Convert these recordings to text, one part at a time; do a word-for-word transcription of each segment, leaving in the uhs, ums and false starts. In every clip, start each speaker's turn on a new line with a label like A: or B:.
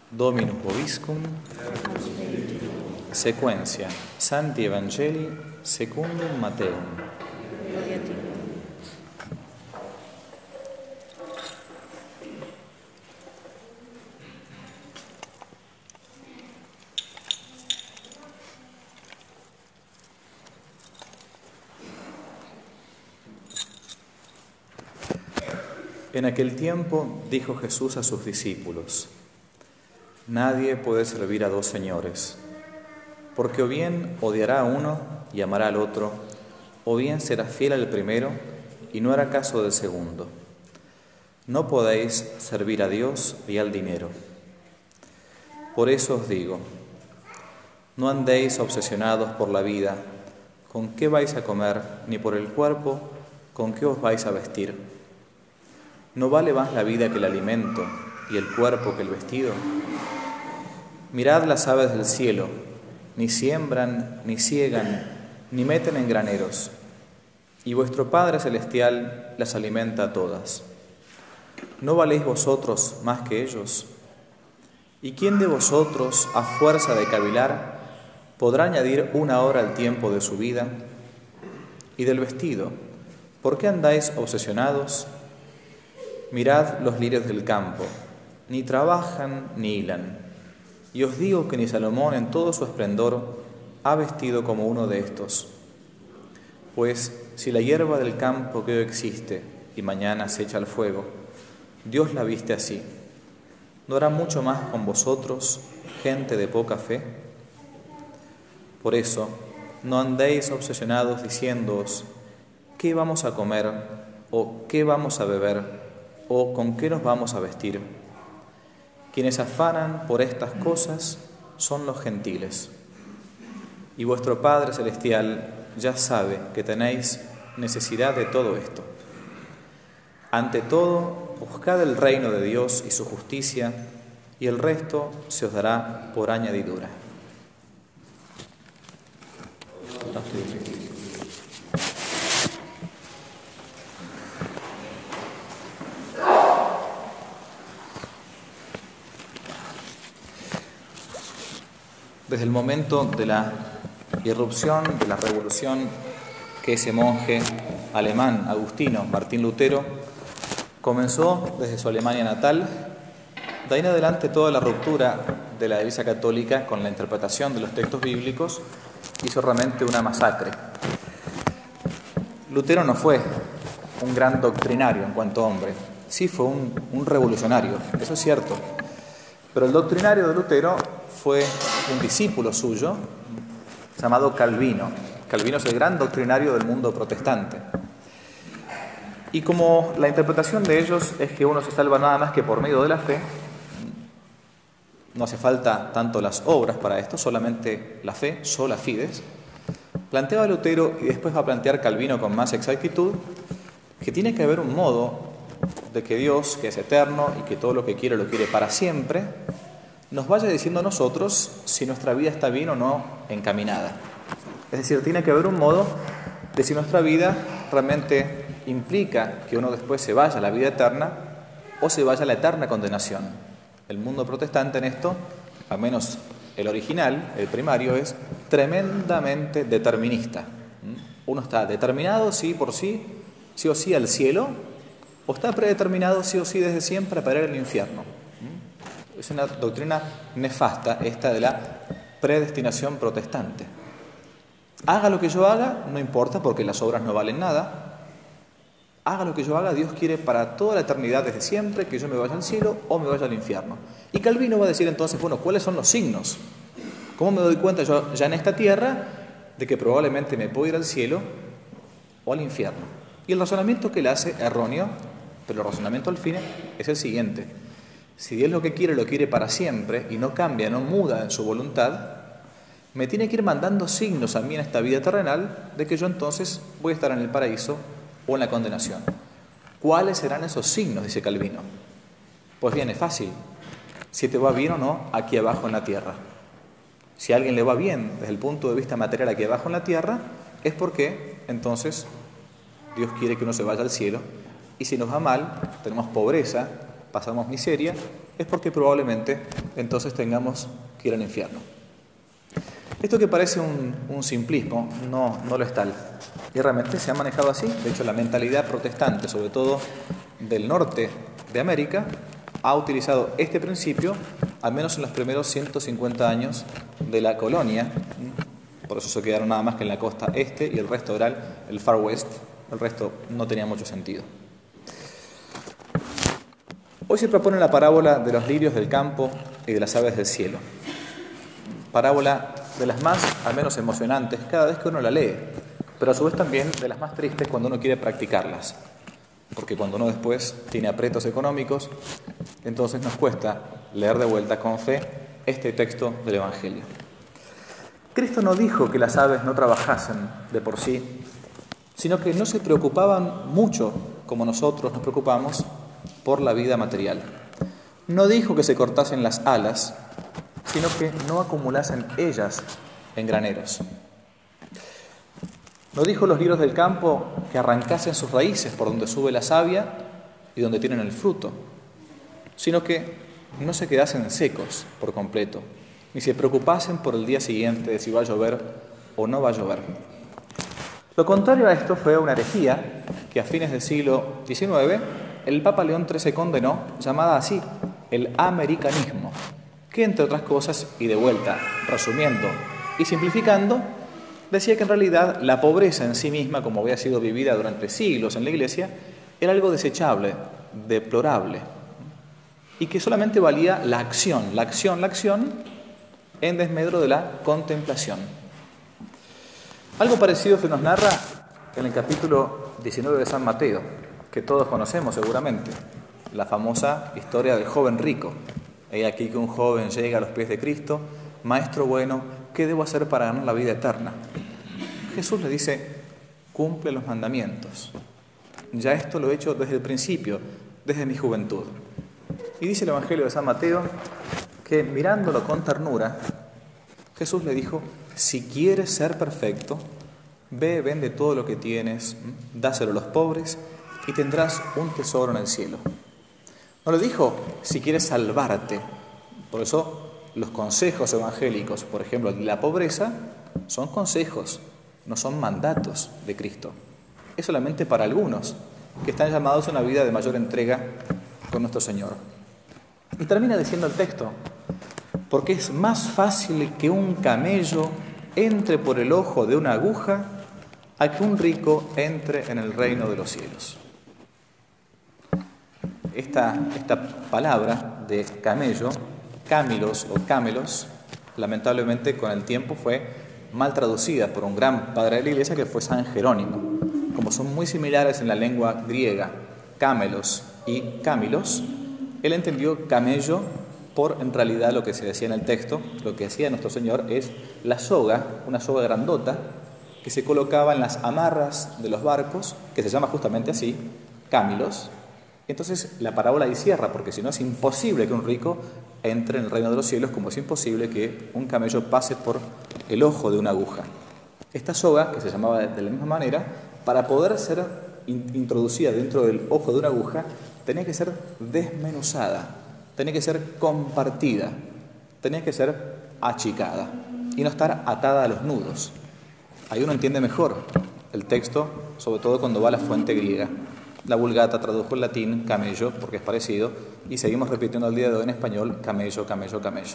A: Dominus vobiscum. Sequentia Sancti Evangelii secundum Matteum.
B: Gloria a ti.
A: En aquel tiempo dijo Jesús a sus discípulos: Nadie puede servir a dos señores, porque o bien odiará a uno y amará al otro, o bien será fiel al primero y no hará caso del segundo. No podéis servir a Dios y al dinero. Por eso os digo, no andéis obsesionados por la vida, con qué vais a comer, ni por el cuerpo, con qué os vais a vestir. ¿No vale más la vida que el alimento y el cuerpo que el vestido? Mirad las aves del cielo, ni siembran, ni siegan, ni meten en graneros, y vuestro Padre Celestial las alimenta a todas. ¿No valéis vosotros más que ellos? ¿Y quién de vosotros, a fuerza de cavilar, podrá añadir una hora al tiempo de su vida? Y del vestido, ¿por qué andáis obsesionados? Mirad los lirios del campo, ni trabajan ni hilan. Y os digo que ni Salomón en todo su esplendor ha vestido como uno de estos. Pues si la hierba del campo que hoy existe y mañana se echa al fuego, Dios la viste así, ¿no hará mucho más con vosotros, gente de poca fe? Por eso, no andéis obsesionados diciéndoos, ¿qué vamos a comer? ¿O qué vamos a beber? ¿O con qué nos vamos a vestir? Quienes afanan por estas cosas son los gentiles. Y vuestro Padre Celestial ya sabe que tenéis necesidad de todo esto. Ante todo, buscad el reino de Dios y su justicia, y el resto se os dará por añadidura. Desde el momento de la irrupción, de la revolución que ese monje alemán, agustino, Martín Lutero, comenzó desde su Alemania natal, de ahí en adelante toda la ruptura de la Iglesia Católica con la interpretación de los textos bíblicos hizo realmente una masacre. Lutero no fue un gran doctrinario en cuanto a hombre, sí fue un, un revolucionario, eso es cierto, pero el doctrinario de Lutero fue un discípulo suyo llamado Calvino. Calvino es el gran doctrinario del mundo protestante. Y como la interpretación de ellos es que uno se salva nada más que por medio de la fe, no hace falta tanto las obras para esto, solamente la fe, sola fides, planteaba Lutero, y después va a plantear Calvino con más exactitud, que tiene que haber un modo de que Dios, que es eterno y que todo lo que quiere lo quiere para siempre, nos vaya diciendo a nosotros si nuestra vida está bien o no encaminada. Es decir, tiene que haber un modo de si nuestra vida realmente implica que uno después se vaya a la vida eterna o se vaya a la eterna condenación. El mundo protestante en esto, al menos el original, el primario, es tremendamente determinista. Uno está determinado sí por sí, sí o sí al cielo, o está predeterminado sí o sí desde siempre para ir al infierno. Es una doctrina nefasta esta de la predestinación protestante. Haga lo que yo haga, no importa porque las obras no valen nada. Haga lo que yo haga, Dios quiere para toda la eternidad desde siempre que yo me vaya al cielo o me vaya al infierno. Y Calvino va a decir entonces, bueno, ¿cuáles son los signos? ¿Cómo me doy cuenta yo ya en esta tierra de que probablemente me puedo ir al cielo o al infierno? Y el razonamiento que él hace, erróneo, pero el razonamiento al fin es el siguiente. Si Dios lo que quiere, lo quiere para siempre y no cambia, no muda en su voluntad, me tiene que ir mandando signos a mí en esta vida terrenal de que yo entonces voy a estar en el paraíso o en la condenación. ¿Cuáles serán esos signos?, dice Calvino. Pues bien, es fácil. Si te va bien o no aquí abajo en la tierra. Si a alguien le va bien desde el punto de vista material aquí abajo en la tierra, es porque entonces Dios quiere que uno se vaya al cielo. Y si nos va mal, tenemos pobreza, pasamos miseria, es porque probablemente entonces tengamos que ir al infierno. Esto que parece un, un simplismo, no, no lo es tal. Y realmente se ha manejado así. De hecho, la mentalidad protestante, sobre todo del norte de América, ha utilizado este principio, al menos en los primeros ciento cincuenta años de la colonia. Por eso se quedaron nada más que en la costa este y el resto era el Far West. El resto no tenía mucho sentido. Hoy se propone la parábola de los lirios del campo y de las aves del cielo. Parábola de las más, al menos emocionantes, cada vez que uno la lee, pero a su vez también de las más tristes cuando uno quiere practicarlas. Porque cuando uno después tiene aprietos económicos, entonces nos cuesta leer de vuelta con fe este texto del Evangelio. Cristo no dijo que las aves no trabajasen de por sí, sino que no se preocupaban mucho, como nosotros nos preocupamos, por la vida material. No dijo que se cortasen las alas, sino que no acumulasen ellas en graneros. No dijo los lirios del campo que arrancasen sus raíces por donde sube la savia y donde tienen el fruto, sino que no se quedasen secos por completo, ni se preocupasen por el día siguiente de si va a llover o no va a llover. Lo contrario a esto fue una herejía que a fines del siglo diecinueve el Papa León trece condenó, llamada así, el americanismo, que entre otras cosas, y de vuelta, resumiendo y simplificando, decía que en realidad la pobreza en sí misma, como había sido vivida durante siglos en la Iglesia, era algo desechable, deplorable, y que solamente valía la acción, la acción, la acción, en desmedro de la contemplación. Algo parecido se nos narra en el capítulo diecinueve de San Mateo, que todos conocemos seguramente, la famosa historia del joven rico. He aquí que un joven llega a los pies de Cristo: Maestro bueno, ¿qué debo hacer para ganar la vida eterna? Jesús le dice: cumple los mandamientos. Ya esto lo he hecho desde el principio, desde mi juventud. Y dice el Evangelio de San Mateo que, mirándolo con ternura, Jesús le dijo: si quieres ser perfecto, ve, vende todo lo que tienes, dáselo a los pobres y tendrás un tesoro en el cielo. No le dijo: si quieres salvarte. Por eso los consejos evangélicos, por ejemplo, de la pobreza, son consejos, no son mandatos de Cristo. Es solamente para algunos que están llamados a una vida de mayor entrega con nuestro Señor. Y termina diciendo el texto: porque es más fácil que un camello entre por el ojo de una aguja a que un rico entre en el reino de los cielos. Esta, esta palabra de camello, cámilos o cámelos, lamentablemente con el tiempo fue mal traducida por un gran padre de la Iglesia que fue San Jerónimo. Como son muy similares en la lengua griega, cámelos y cámilos, él entendió camello por en realidad lo que se decía en el texto. Lo que hacía nuestro Señor es la soga, una soga grandota, que se colocaba en las amarras de los barcos, que se llama justamente así, cámilos. Entonces la parábola ahí cierra, porque si no es imposible que un rico entre en el reino de los cielos, como es imposible que un camello pase por el ojo de una aguja. Esta soga, que se llamaba de la misma manera, para poder ser introducida dentro del ojo de una aguja, tenía que ser desmenuzada, tenía que ser compartida, tenía que ser achicada y no estar atada a los nudos. Ahí uno entiende mejor el texto, sobre todo cuando va a la fuente griega. La Vulgata tradujo el latín camello, porque es parecido, y seguimos repitiendo al día de hoy en español camello, camello, camello.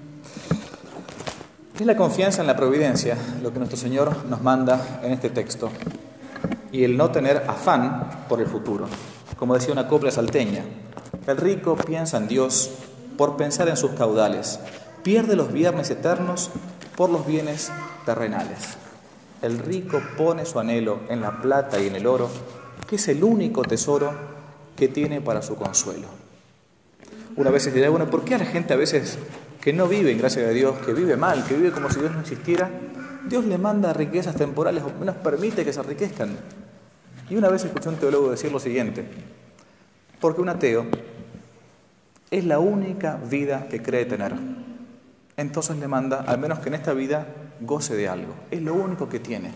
A: ¿Mm? Es la confianza en la providencia lo que nuestro Señor nos manda en este texto, y el no tener afán por el futuro. Como decía una copla salteña: el rico piensa en Dios por pensar en sus caudales, pierde los viernes eternos por los bienes terrenales. El rico pone su anhelo en la plata y en el oro, que es el único tesoro que tiene para su consuelo. Una vez dirá: bueno, ¿por qué a la gente a veces que no vive en gracia de Dios, que vive mal, que vive como si Dios no existiera, Dios le manda riquezas temporales o menos permite que se enriquezcan? Y una vez escuché a un teólogo decir lo siguiente: porque un ateo es la única vida que cree tener. Entonces le manda, al menos que en esta vida, goce de algo. Es lo único que tiene.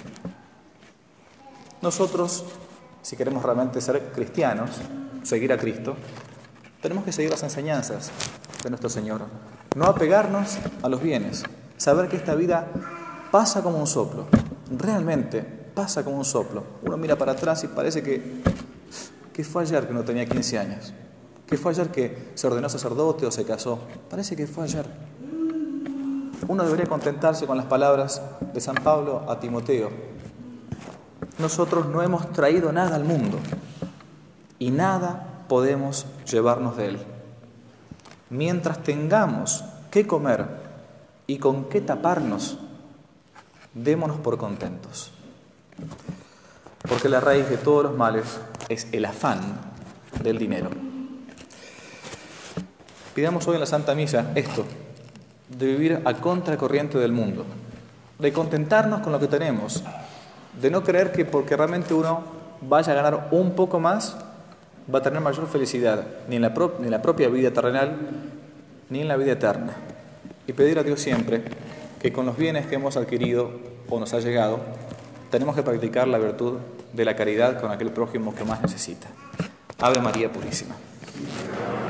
A: Nosotros, si queremos realmente ser cristianos, seguir a Cristo, tenemos que seguir las enseñanzas de nuestro Señor. No apegarnos a los bienes. Saber que esta vida pasa como un soplo. Realmente pasa como un soplo. Uno mira para atrás y parece que, que fue ayer que uno tenía quince años. Que fue ayer que se ordenó sacerdote o se casó. Parece que fue ayer. Uno debería contentarse con las palabras de San Pablo a Timoteo. Nosotros no hemos traído nada al mundo y nada podemos llevarnos de él. Mientras tengamos qué comer y con qué taparnos, démonos por contentos. Porque la raíz de todos los males es el afán del dinero. Pidamos hoy en la Santa Misa esto, de vivir a contracorriente del mundo, de contentarnos con lo que tenemos, de no creer que porque realmente uno vaya a ganar un poco más, va a tener mayor felicidad, ni en la, pro- ni en la propia vida terrenal, ni en la vida eterna. Y pedir a Dios siempre que con los bienes que hemos adquirido o nos ha llegado, tenemos que practicar la virtud de la caridad con aquel prójimo que más necesita. Ave María Purísima.